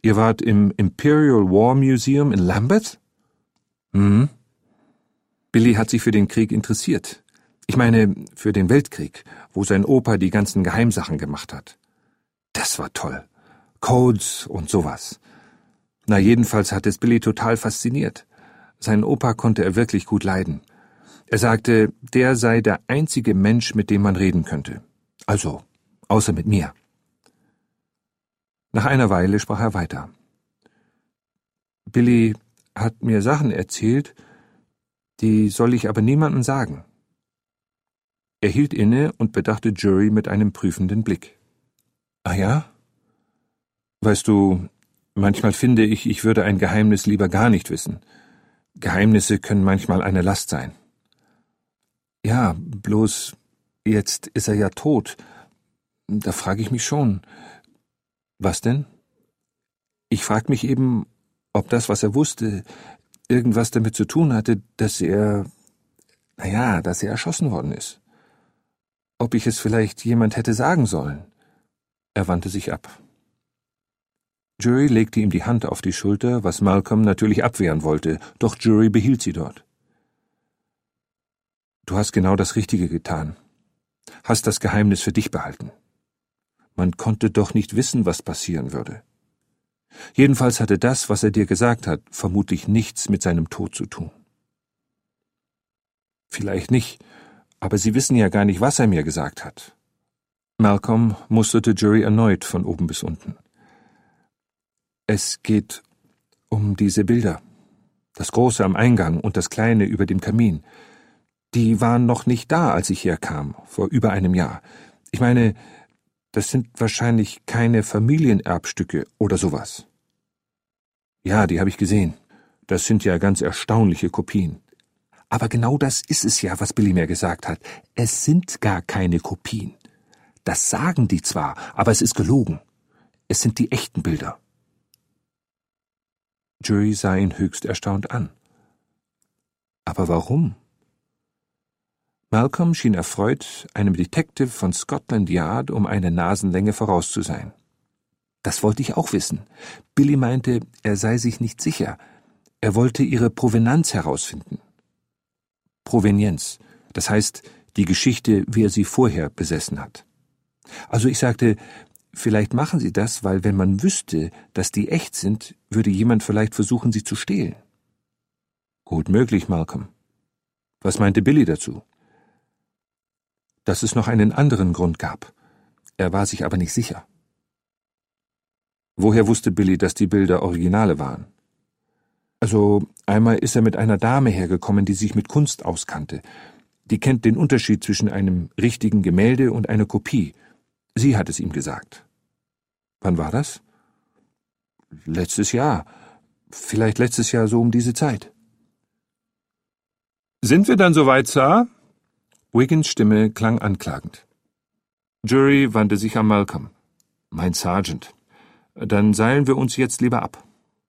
Ihr wart im Imperial War Museum in Lambeth? Mhm. Billy hat sich für den Krieg interessiert. Ich meine, für den Weltkrieg, wo sein Opa die ganzen Geheimsachen gemacht hat. Das war toll. Codes und sowas. Na, jedenfalls hat es Billy total fasziniert. Seinen Opa konnte er wirklich gut leiden. Er sagte, der sei der einzige Mensch, mit dem man reden könnte. Also, außer mit mir. Nach einer Weile sprach er weiter. Billy hat mir Sachen erzählt, die soll ich aber niemandem sagen. Er hielt inne und bedachte Jury mit einem prüfenden Blick. Ah ja? Weißt du, manchmal finde ich, ich würde ein Geheimnis lieber gar nicht wissen. Geheimnisse können manchmal eine Last sein. Ja, bloß jetzt ist er ja tot. Da frage ich mich schon. Was denn? Ich frag mich eben, ob das, was er wusste, irgendwas damit zu tun hatte, dass er erschossen worden ist. Ob ich es vielleicht jemand hätte sagen sollen. Er wandte sich ab. Jury legte ihm die Hand auf die Schulter, was Malcolm natürlich abwehren wollte, doch Jury behielt sie dort. Du hast genau das Richtige getan. Hast das Geheimnis für dich behalten. Man konnte doch nicht wissen, was passieren würde. Jedenfalls hatte das, was er dir gesagt hat, vermutlich nichts mit seinem Tod zu tun. Vielleicht nicht, aber Sie wissen ja gar nicht, was er mir gesagt hat. Malcolm musterte Jury erneut von oben bis unten. Es geht um diese Bilder. Das große am Eingang und das kleine über dem Kamin. Die waren noch nicht da, als ich herkam, vor über einem Jahr. Ich meine, das sind wahrscheinlich keine Familienerbstücke oder sowas. Ja, die habe ich gesehen. Das sind ja ganz erstaunliche Kopien. Aber genau das ist es ja, was Billy mir gesagt hat. Es sind gar keine Kopien. Das sagen die zwar, aber es ist gelogen. Es sind die echten Bilder. Jury sah ihn höchst erstaunt an. Aber warum? Malcolm schien erfreut, einem Detective von Scotland Yard um eine Nasenlänge voraus zu sein. Das wollte ich auch wissen. Billy meinte, er sei sich nicht sicher. Er wollte ihre Provenienz herausfinden. Provenienz, das heißt die Geschichte, wie er sie vorher besessen hat. Also ich sagte, vielleicht machen Sie das, weil wenn man wüsste, dass die echt sind, würde jemand vielleicht versuchen, sie zu stehlen. Gut möglich, Malcolm. Was meinte Billy dazu? Dass es noch einen anderen Grund gab. Er war sich aber nicht sicher. Woher wusste Billy, dass die Bilder Originale waren? Also, einmal ist er mit einer Dame hergekommen, die sich mit Kunst auskannte. Die kennt den Unterschied zwischen einem richtigen Gemälde und einer Kopie. Sie hat es ihm gesagt. Wann war das? Letztes Jahr. Vielleicht letztes Jahr so um diese Zeit. Sind wir dann soweit, Sir? Wiggins' Stimme klang anklagend. Jury wandte sich an Malcolm. Mein Sergeant. Dann seilen wir uns jetzt lieber ab.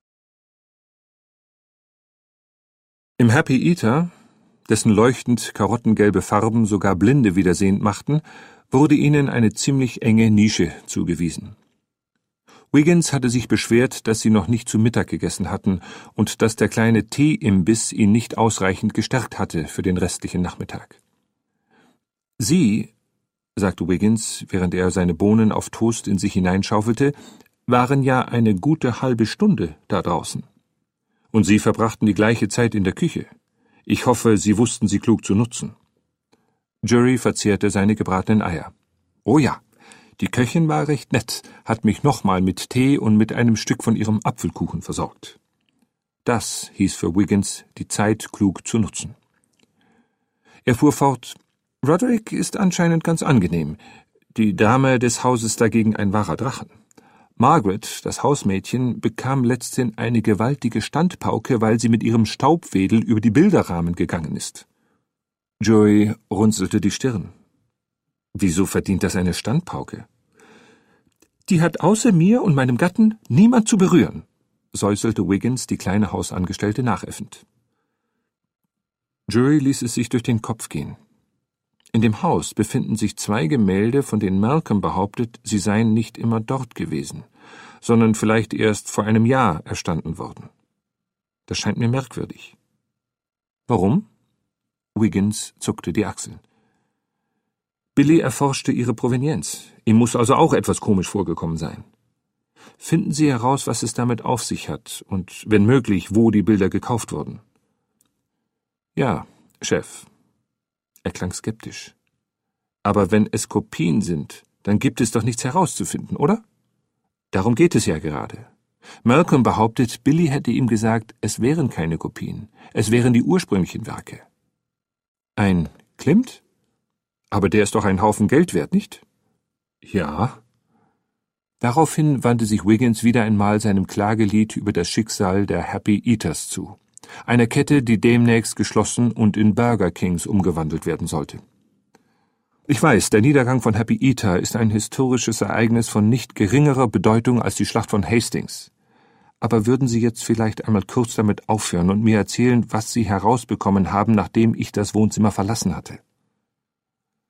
Im Happy Eater, dessen leuchtend karottengelbe Farben sogar Blinde wiedersehend machten, wurde ihnen eine ziemlich enge Nische zugewiesen. Wiggins hatte sich beschwert, dass sie noch nicht zu Mittag gegessen hatten und dass der kleine Teeimbiss ihn nicht ausreichend gestärkt hatte für den restlichen Nachmittag. Sie, sagte Wiggins, während er seine Bohnen auf Toast in sich hineinschaufelte, waren ja eine gute halbe Stunde da draußen. Und Sie verbrachten die gleiche Zeit in der Küche. Ich hoffe, Sie wussten sie klug zu nutzen. Jury verzehrte seine gebratenen Eier. Oh ja, die Köchin war recht nett, hat mich nochmal mit Tee und mit einem Stück von ihrem Apfelkuchen versorgt. Das hieß für Wiggins, die Zeit klug zu nutzen. Er fuhr fort, Roderick ist anscheinend ganz angenehm, die Dame des Hauses dagegen ein wahrer Drachen. Margaret, das Hausmädchen, bekam letzthin eine gewaltige Standpauke, weil sie mit ihrem Staubwedel über die Bilderrahmen gegangen ist. Joey runzelte die Stirn. Wieso verdient das eine Standpauke? Die hat außer mir und meinem Gatten niemand zu berühren, säuselte Wiggins die kleine Hausangestellte nachäffend. Joey ließ es sich durch den Kopf gehen. In dem Haus befinden sich 2 Gemälde, von denen Malcolm behauptet, sie seien nicht immer dort gewesen. sondern vielleicht erst vor einem Jahr erstanden worden. Das scheint mir merkwürdig. Warum? Wiggins zuckte die Achseln. Billy erforschte ihre Provenienz. Ihm muss also auch etwas komisch vorgekommen sein. Finden Sie heraus, was es damit auf sich hat und, wenn möglich, wo die Bilder gekauft wurden. Ja, Chef. Er klang skeptisch. Aber wenn es Kopien sind, dann gibt es doch nichts herauszufinden, oder? Darum geht es ja gerade. Malcolm behauptet, Billy hätte ihm gesagt, es wären keine Kopien, es wären die ursprünglichen Werke. Ein Klimt? Aber der ist doch ein Haufen Geld wert, nicht? Ja. Daraufhin wandte sich Wiggins wieder einmal seinem Klagelied über das Schicksal der Happy Eaters zu, einer Kette, die demnächst geschlossen und in Burger Kings umgewandelt werden sollte. Ich weiß, der Niedergang von Happy Eater ist ein historisches Ereignis von nicht geringerer Bedeutung als die Schlacht von Hastings. Aber würden Sie jetzt vielleicht einmal kurz damit aufhören und mir erzählen, was Sie herausbekommen haben, nachdem ich das Wohnzimmer verlassen hatte?